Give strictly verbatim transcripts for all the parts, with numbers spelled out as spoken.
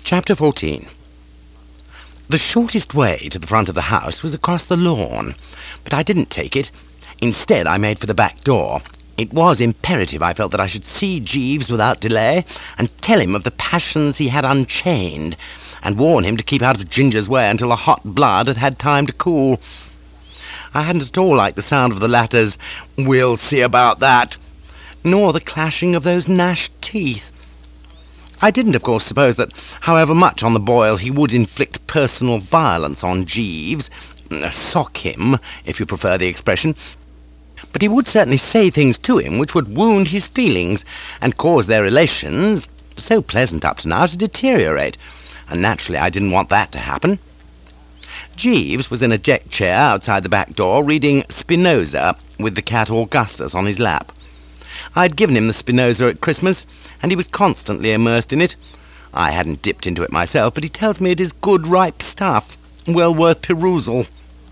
Chapter fourteen. The shortest way to the front of the house was across the lawn, but I didn't take it. Instead, I made for the back door. It was imperative, I felt, that I should see Jeeves without delay, and tell him of the passions he had unchained, and warn him to keep out of Ginger's way until the hot blood had had time to cool. I hadn't at all liked the sound of the latter's "We'll see about that," nor the clashing of those gnashed teeth. I didn't, of course, suppose that, however much on the boil, he would inflict personal violence on Jeeves, sock him, if you prefer the expression, but he would certainly say things to him which would wound his feelings, and cause their relations, so pleasant up to now, to deteriorate, and naturally I didn't want that to happen. Jeeves was in a deck chair outside the back door, reading Spinoza with the cat Augustus on his lap. I'd given him the Spinoza at Christmas, and he was constantly immersed in it. I hadn't dipped into it myself, but he tells me it is good, ripe stuff, well worth perusal.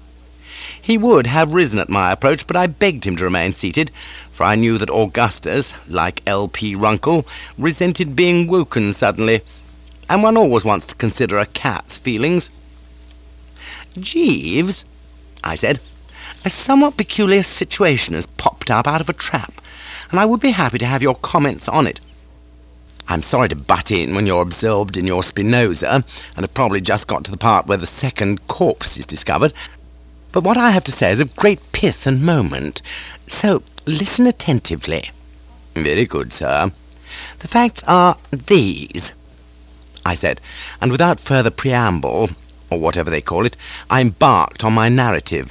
He would have risen at my approach, but I begged him to remain seated, for I knew that Augustus, like L P Runkle, resented being woken suddenly, and one always wants to consider a cat's feelings. "Jeeves," I said, "a somewhat peculiar situation has popped up out of a trap, and I would be happy to have your comments on it. I'm sorry to butt in when you're absorbed in your Spinoza, and have probably just got to the part where the second corpse is discovered, but what I have to say is of great pith and moment, so listen attentively." "Very good, sir." "The facts are these," I said, and without further preamble, or whatever they call it, I embarked on my narrative.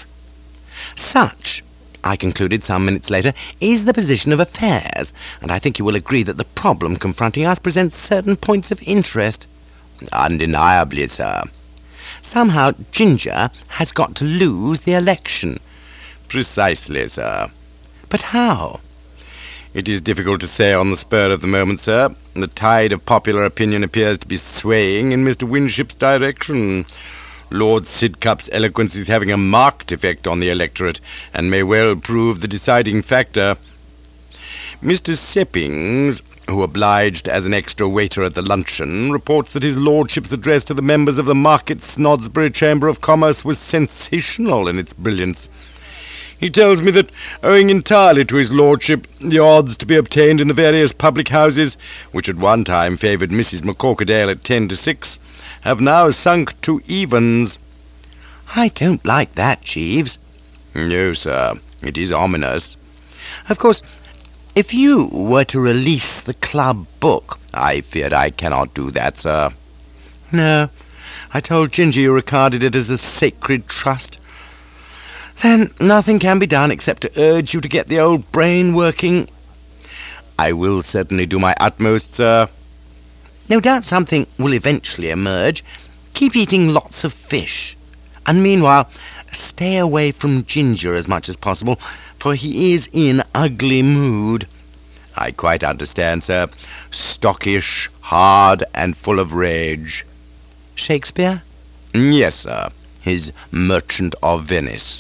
"Such," I concluded some minutes later, "is the position of affairs, and I think you will agree that the problem confronting us presents certain points of interest." "Undeniably, sir." "Somehow Ginger has got to lose the election." "Precisely, sir." "But how?" "It is difficult to say on the spur of the moment, sir. The tide of popular opinion appears to be swaying in Mister Winship's direction. Lord Sidcup's eloquence is having a marked effect on the electorate, and may well prove the deciding factor. Mister Seppings, who obliged as an extra waiter at the luncheon, reports that his lordship's address to the members of the Market Snodsbury Chamber of Commerce was sensational in its brilliance. He tells me that, owing entirely to his lordship, the odds to be obtained in the various public houses, which at one time favoured Missus McCorquodale at ten to six, have now sunk to evens." "I don't like that, Jeeves." "No, sir. It is ominous." "Of course, if you were to release the club book—" "I fear I cannot do that, sir." "No. I told Ginger you regarded it as a sacred trust. Then nothing can be done except to urge you to get the old brain working." "I will certainly do my utmost, sir." "No doubt something will eventually emerge. Keep eating lots of fish. And meanwhile, stay away from Ginger as much as possible, for he is in ugly mood." "I quite understand, sir. Stockish, hard, and full of rage." "Shakespeare?" "Yes, sir. His Merchant of Venice."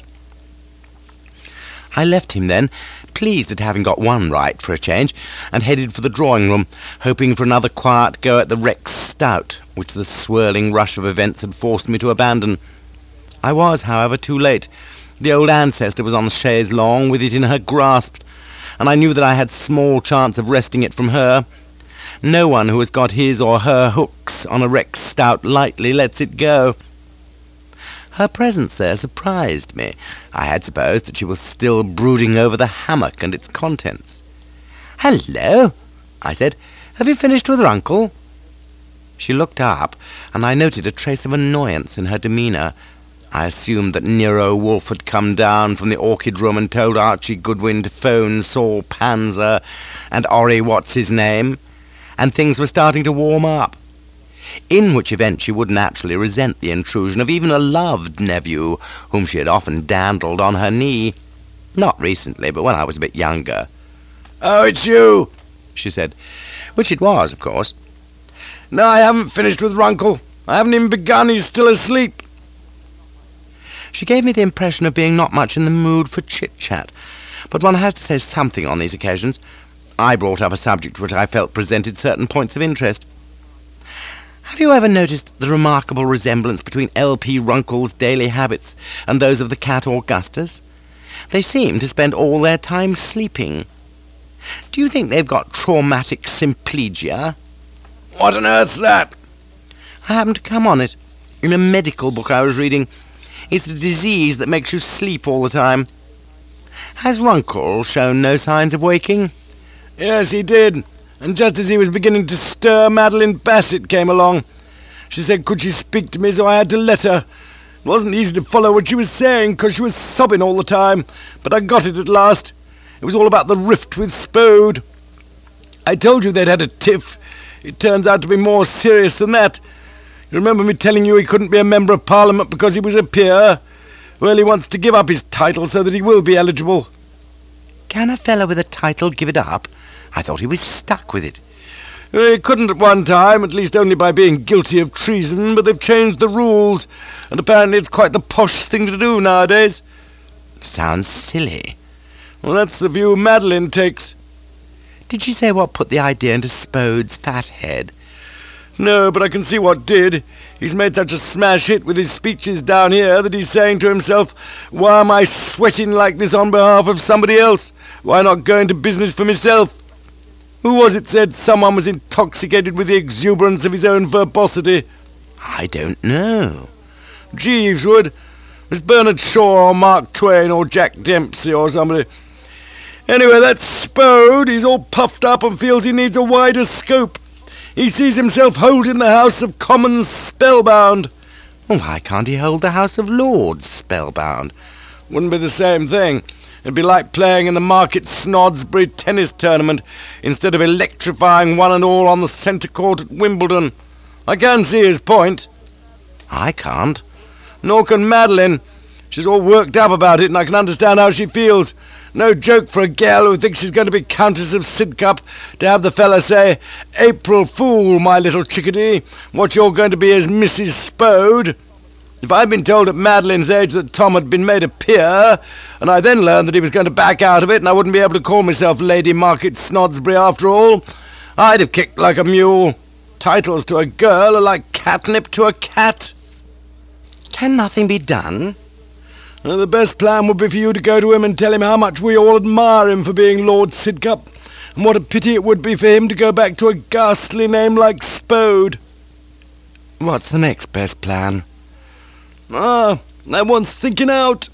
I left him then, pleased at having got one right for a change, and headed for the drawing-room, hoping for another quiet go at the Rex Stout, which the swirling rush of events had forced me to abandon. I was, however, too late. The old ancestor was on the chaise longue with it in her grasp, and I knew that I had small chance of wresting it from her. No one who has got his or her hooks on a Rex Stout lightly lets it go. Her presence there surprised me. I had supposed that she was still brooding over the hammock and its contents. "Hello," I said. "Have you finished with Runkle?" She looked up, and I noted a trace of annoyance in her demeanour. I assumed that Nero Wolfe had come down from the orchid room and told Archie Goodwin to phone Saul Panzer and Orry What's-his-name, and things were starting to warm up. In which event she would naturally resent the intrusion of even a loved nephew, whom she had often dandled on her knee. Not recently, but when I was a bit younger. "Oh, it's you," she said. Which it was, of course. "No, I haven't finished with Runkle. I haven't even begun. He's still asleep." She gave me the impression of being not much in the mood for chit-chat, but one has to say something on these occasions. I brought up a subject which I felt presented certain points of interest. Have you ever noticed the remarkable resemblance between L P Runkle's daily habits and those of the cat Augustus? They seem to spend all their time sleeping. Do you think they've got traumatic symplegia? What on earth's that? I happened to come on it in a medical book I was reading. It's a disease that makes you sleep all the time. Has Runkle shown no signs of waking? Yes, he did. And just as he was beginning to stir, Madeline Bassett came along. She said could she speak to me, so I had to let her. It wasn't easy to follow what she was saying, because she was sobbing all the time, but I got it at last. It was all about the rift with Spode. I told you they'd had a tiff. It turns out to be more serious than that. You remember me telling you he couldn't be a Member of Parliament because he was a peer? Well, he wants to give up his title so that he will be eligible. Can a fellow with a title give it up? I thought he was stuck with it. He couldn't at one time, at least only by being guilty of treason, but they've changed the rules, and apparently it's quite the posh thing to do nowadays. Sounds silly. Well, that's the view Madeline takes. Did she say what put the idea into Spode's fat head? No, but I can see what did. He's made such a smash hit with his speeches down here that he's saying to himself, why am I sweating like this on behalf of somebody else? Why not go into business for myself? Who was it said someone was intoxicated with the exuberance of his own verbosity? I don't know. Jeeves would. It's Bernard Shaw or Mark Twain or Jack Dempsey or somebody. Anyway, that's Spode. He's all puffed up and feels he needs a wider scope. He sees himself holding the House of Commons spellbound. Well, why can't he hold the House of Lords spellbound? Wouldn't be the same thing. It'd be like playing in the Market Snodsbury tennis tournament instead of electrifying one and all on the centre court at Wimbledon. I can see his point. I can't. Nor can Madeline. She's all worked up about it, and I can understand how she feels. No joke for a gal who thinks she's going to be Countess of Sidcup to have the fella say, April Fool, my little chickadee, what you're going to be is Missus Spode. If I'd been told at Madeline's age that Tom had been made a peer, and I then learned that he was going to back out of it, and I wouldn't be able to call myself Lady Market Snodsbury after all, I'd have kicked like a mule. Titles to a girl are like catnip to a cat. Can nothing be done? Uh, the best plan would be for you to go to him and tell him how much we all admire him for being Lord Sidcup, and what a pity it would be for him to go back to a ghastly name like Spode. What's the next best plan? Ah, that one's thinking out.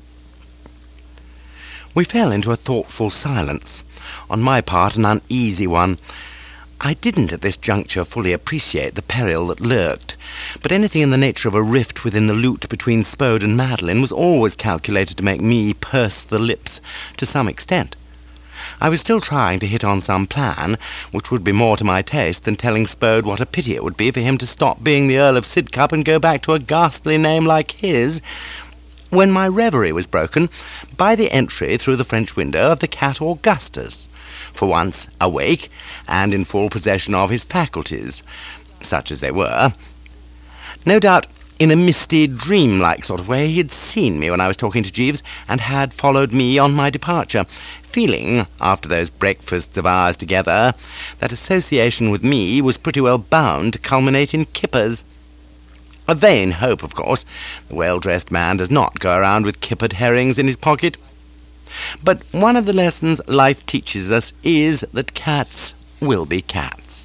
We fell into a thoughtful silence, on my part an uneasy one. I didn't at this juncture fully appreciate the peril that lurked, but anything in the nature of a rift within the lute between Spode and Madeline was always calculated to make me purse the lips to some extent. I was still trying to hit on some plan which would be more to my taste than telling Spode what a pity it would be for him to stop being the Earl of Sidcup and go back to a ghastly name like his, when my reverie was broken by the entry through the French window of the cat Augustus, for once awake and in full possession of his faculties, such as they were. No doubt, in a misty, dream-like sort of way, he had seen me when I was talking to Jeeves, and had followed me on my departure, feeling, after those breakfasts of ours together, that association with me was pretty well bound to culminate in kippers. A vain hope, of course. The well-dressed man does not go around with kippered herrings in his pocket. But one of the lessons life teaches us is that cats will be cats.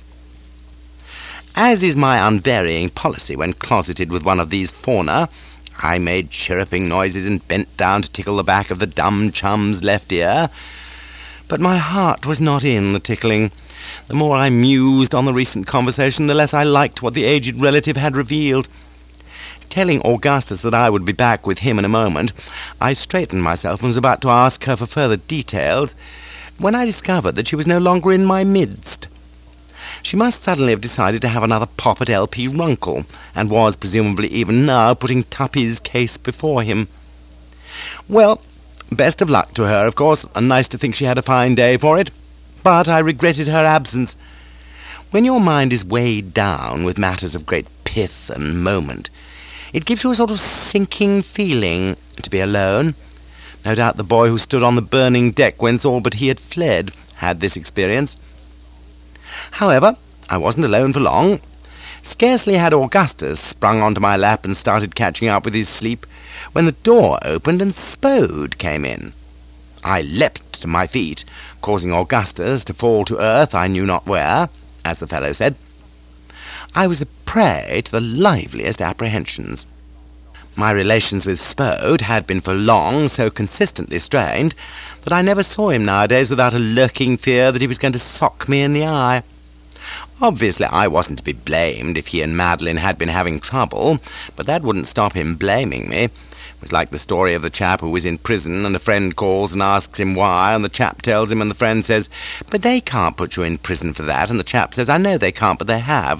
As is my unvarying policy when closeted with one of these fauna, I made chirruping noises and bent down to tickle the back of the dumb chum's left ear. But my heart was not in the tickling. The more I mused on the recent conversation, the less I liked what the aged relative had revealed. Telling Augustus that I would be back with him in a moment, I straightened myself and was about to ask her for further details, when I discovered that she was no longer in my midst. She must suddenly have decided to have another pop at L P Runkle, and was presumably even now putting Tuppy's case before him. Well, best of luck to her, of course, and nice to think she had a fine day for it, but I regretted her absence. When your mind is weighed down with matters of great pith and moment, it gives you a sort of sinking feeling to be alone. No doubt the boy who stood on the burning deck whence all but he had fled had this experience. However, I wasn't alone for long. Scarcely had Augustus sprung onto my lap and started catching up with his sleep when the door opened and Spode came in. I leapt to my feet, causing Augustus to fall to earth I knew not where, as the fellow said. I was a prey to the liveliest apprehensions. My relations with Spode had been for long so consistently strained that I never saw him nowadays without a lurking fear that he was going to sock me in the eye. Obviously, I wasn't to be blamed if he and Madeline had been having trouble, but that wouldn't stop him blaming me. It was like the story of the chap who was in prison, and a friend calls and asks him why, and the chap tells him, and the friend says, "But they can't put you in prison for that," and the chap says, "I know they can't, but they have."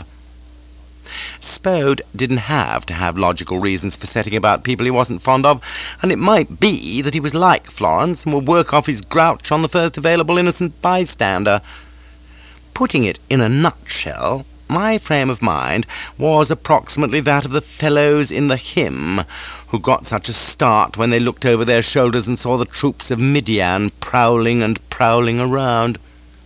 Spode didn't have to have logical reasons for setting about people he wasn't fond of, and it might be that he was like Florence and would work off his grouch on the first available innocent bystander. Putting it in a nutshell, my frame of mind was approximately that of the fellows in the hymn who got such a start when they looked over their shoulders and saw the troops of Midian prowling and prowling around.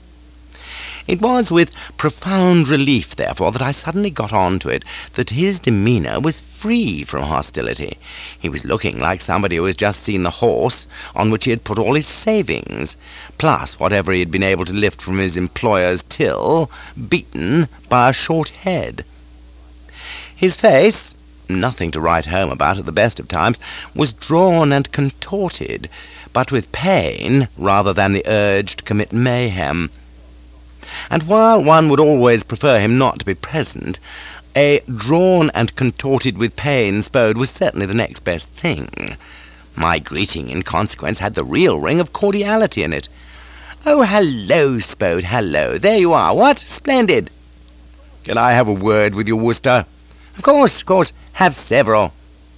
It was with profound relief, therefore, that I suddenly got on to it that his demeanour was free from hostility. He was looking like somebody who has just seen the horse on which he had put all his savings, plus whatever he had been able to lift from his employer's till, beaten by a short head. His face, nothing to write home about at the best of times, was drawn and contorted, but with pain rather than the urge to commit mayhem. And while one would always prefer him not to be present, a drawn and contorted with pain Spode was certainly the next best thing. My greeting, in consequence, had the real ring of cordiality in it. "Oh, hello, Spode, hello. There you are. What? Splendid." "Can I have a word with you, Worcester?" "Of course, of course. Have several."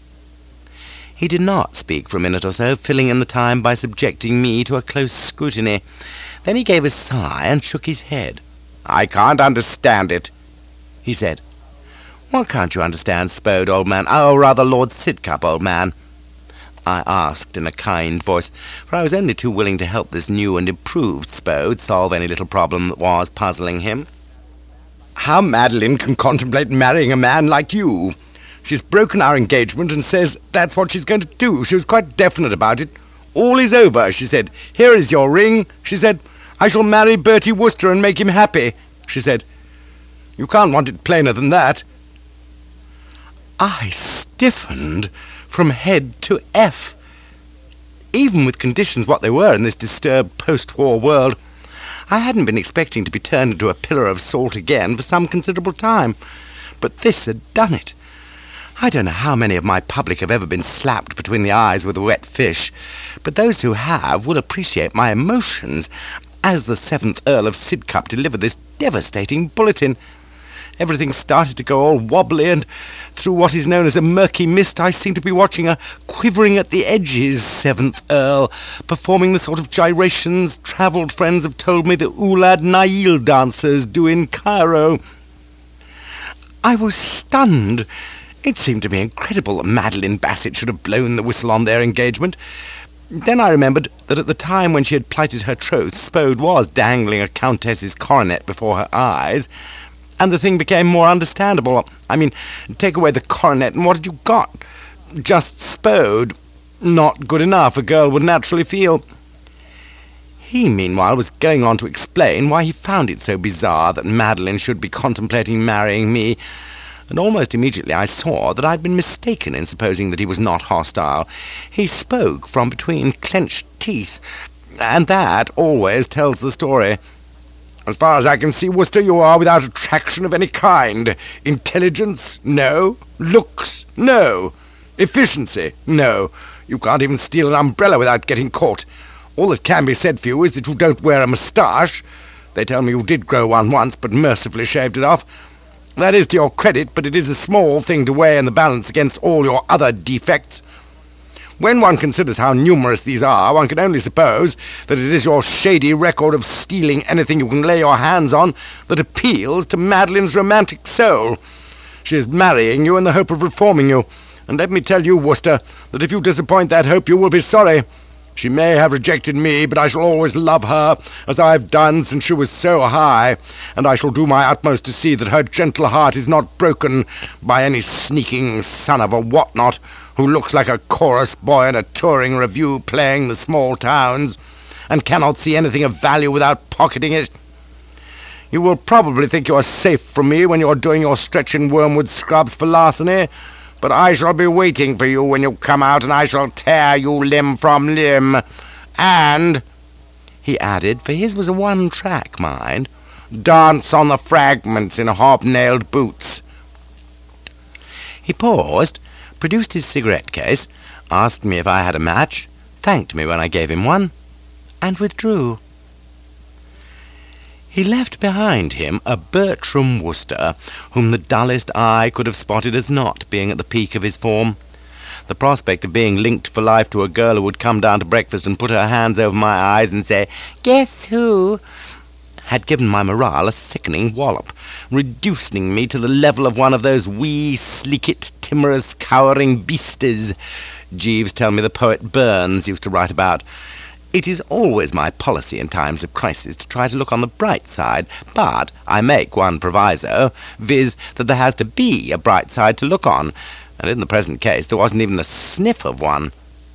He did not speak for a minute or so, filling in the time by subjecting me to a close scrutiny. Then he gave a sigh and shook his head. "I can't understand it," he said. "What can't you understand, Spode, old man? Oh, rather, Lord Sidcup, old man?" I asked in a kind voice, for I was only too willing to help this new and improved Spode solve any little problem that was puzzling him. "How Madeline can contemplate marrying a man like you. She's broken our engagement and says that's what she's going to do. She was quite definite about it. All is over, she said. Here is your ring, she said. I shall marry Bertie Wooster and make him happy, she said. You can't want it plainer than that." I stiffened from head to F. Even with conditions what they were in this disturbed post-war world, I hadn't been expecting to be turned into a pillar of salt again for some considerable time. But this had done it. I don't know how many of my public have ever been slapped between the eyes with a wet fish, but those who have will appreciate my emotions as the seventh Earl of Sidcup delivered this devastating bulletin. Everything started to go all wobbly, and through what is known as a murky mist I seemed to be watching a quivering at the edges seventh Earl, performing the sort of gyrations travelled friends have told me the Oulad Nail dancers do in Cairo. I was stunned. It seemed to me incredible that Madeline Bassett should have blown the whistle on their engagement. Then I remembered that at the time when she had plighted her troth, Spode was dangling a countess's coronet before her eyes, and the thing became more understandable. I mean, take away the coronet, and what had you got? Just Spode. Not good enough, a girl would naturally feel. He, meanwhile, was going on to explain why he found it so bizarre that Madeline should be contemplating marrying me, and almost immediately I saw that I'd been mistaken in supposing that he was not hostile. He spoke from between clenched teeth, and that always tells the story. "As far as I can see, Worcester, you are without attraction of any kind. Intelligence? No. Looks? No. Efficiency? No. You can't even steal an umbrella without getting caught. All that can be said for you is that you don't wear a moustache. They tell me you did grow one once, but mercifully shaved it off. That is to your credit, but it is a small thing to weigh in the balance against all your other defects. When one considers how numerous these are, one can only suppose that it is your shady record of stealing anything you can lay your hands on that appeals to Madeline's romantic soul. She is marrying you in the hope of reforming you, and let me tell you, Worcester, that if you disappoint that hope you will be sorry. She may have rejected me, but I shall always love her, as I've done since she was so high, and I shall do my utmost to see that her gentle heart is not broken by any sneaking son of a whatnot who looks like a chorus boy in a touring revue playing the small towns, and cannot see anything of value without pocketing it. You will probably think you are safe from me when you're doing your stretch in Wormwood Scrubs for larceny, but I shall be waiting for you when you come out, and I shall tear you limb from limb. And, he added, for his was a one-track mind, dance on the fragments in hobnailed boots. He paused, produced his cigarette case, asked me if I had a match, thanked me when I gave him one, and withdrew. He left behind him a Bertram Wooster, whom the dullest eye could have spotted as not being at the peak of his form. The prospect of being linked for life to a girl who would come down to breakfast and put her hands over my eyes and say, "Guess who?" had given my morale a sickening wallop, reducing me to the level of one of those wee, sleekit, timorous, cowering beasties Jeeves tell me the poet Burns used to write about. It is always my policy in times of crisis to try to look on the bright side, but I make one proviso, viz. that there has to be a bright side to look on, and in the present case there wasn't even the sniff of one.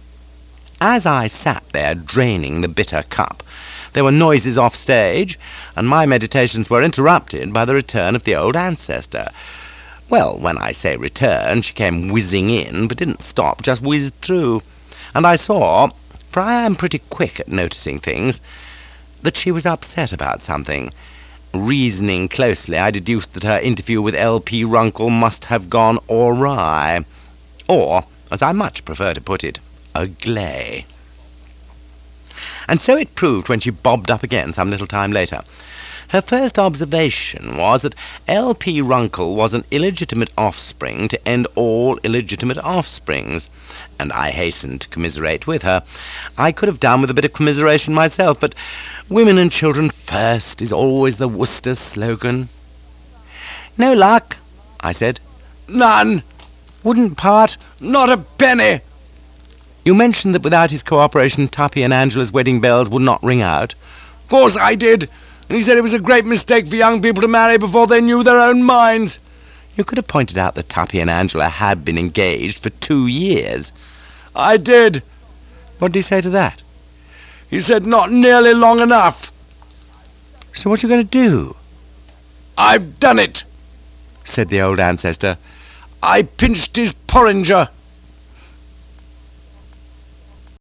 As I sat there draining the bitter cup, there were noises off stage, and my meditations were interrupted by the return of the old ancestor. Well, when I say return, she came whizzing in, but didn't stop, just whizzed through, and I saw, for I am pretty quick at noticing things, that she was upset about something. Reasoning closely, I deduced that her interview with L P Runkle must have gone awry, or, as I much prefer to put it, agley. And so it proved when she bobbed up again some little time later. Her first observation was that L P Runkle was an illegitimate offspring to end all illegitimate offsprings, and I hastened to commiserate with her. I could have done with a bit of commiseration myself, but women and children first is always the Worcester slogan. "No luck," I said. "None." "Wouldn't part?" "Not a penny." "You mentioned that without his cooperation Tuppy and Angela's wedding bells would not ring out." "Of course I did. And he said it was a great mistake for young people to marry before they knew their own minds." "You could have pointed out that Tuppy and Angela had been engaged for two years. "I did." "What did he say to that?" "He said not nearly long enough." "So what are you going to do?" "I've done it," said the old ancestor. "I pinched his porringer."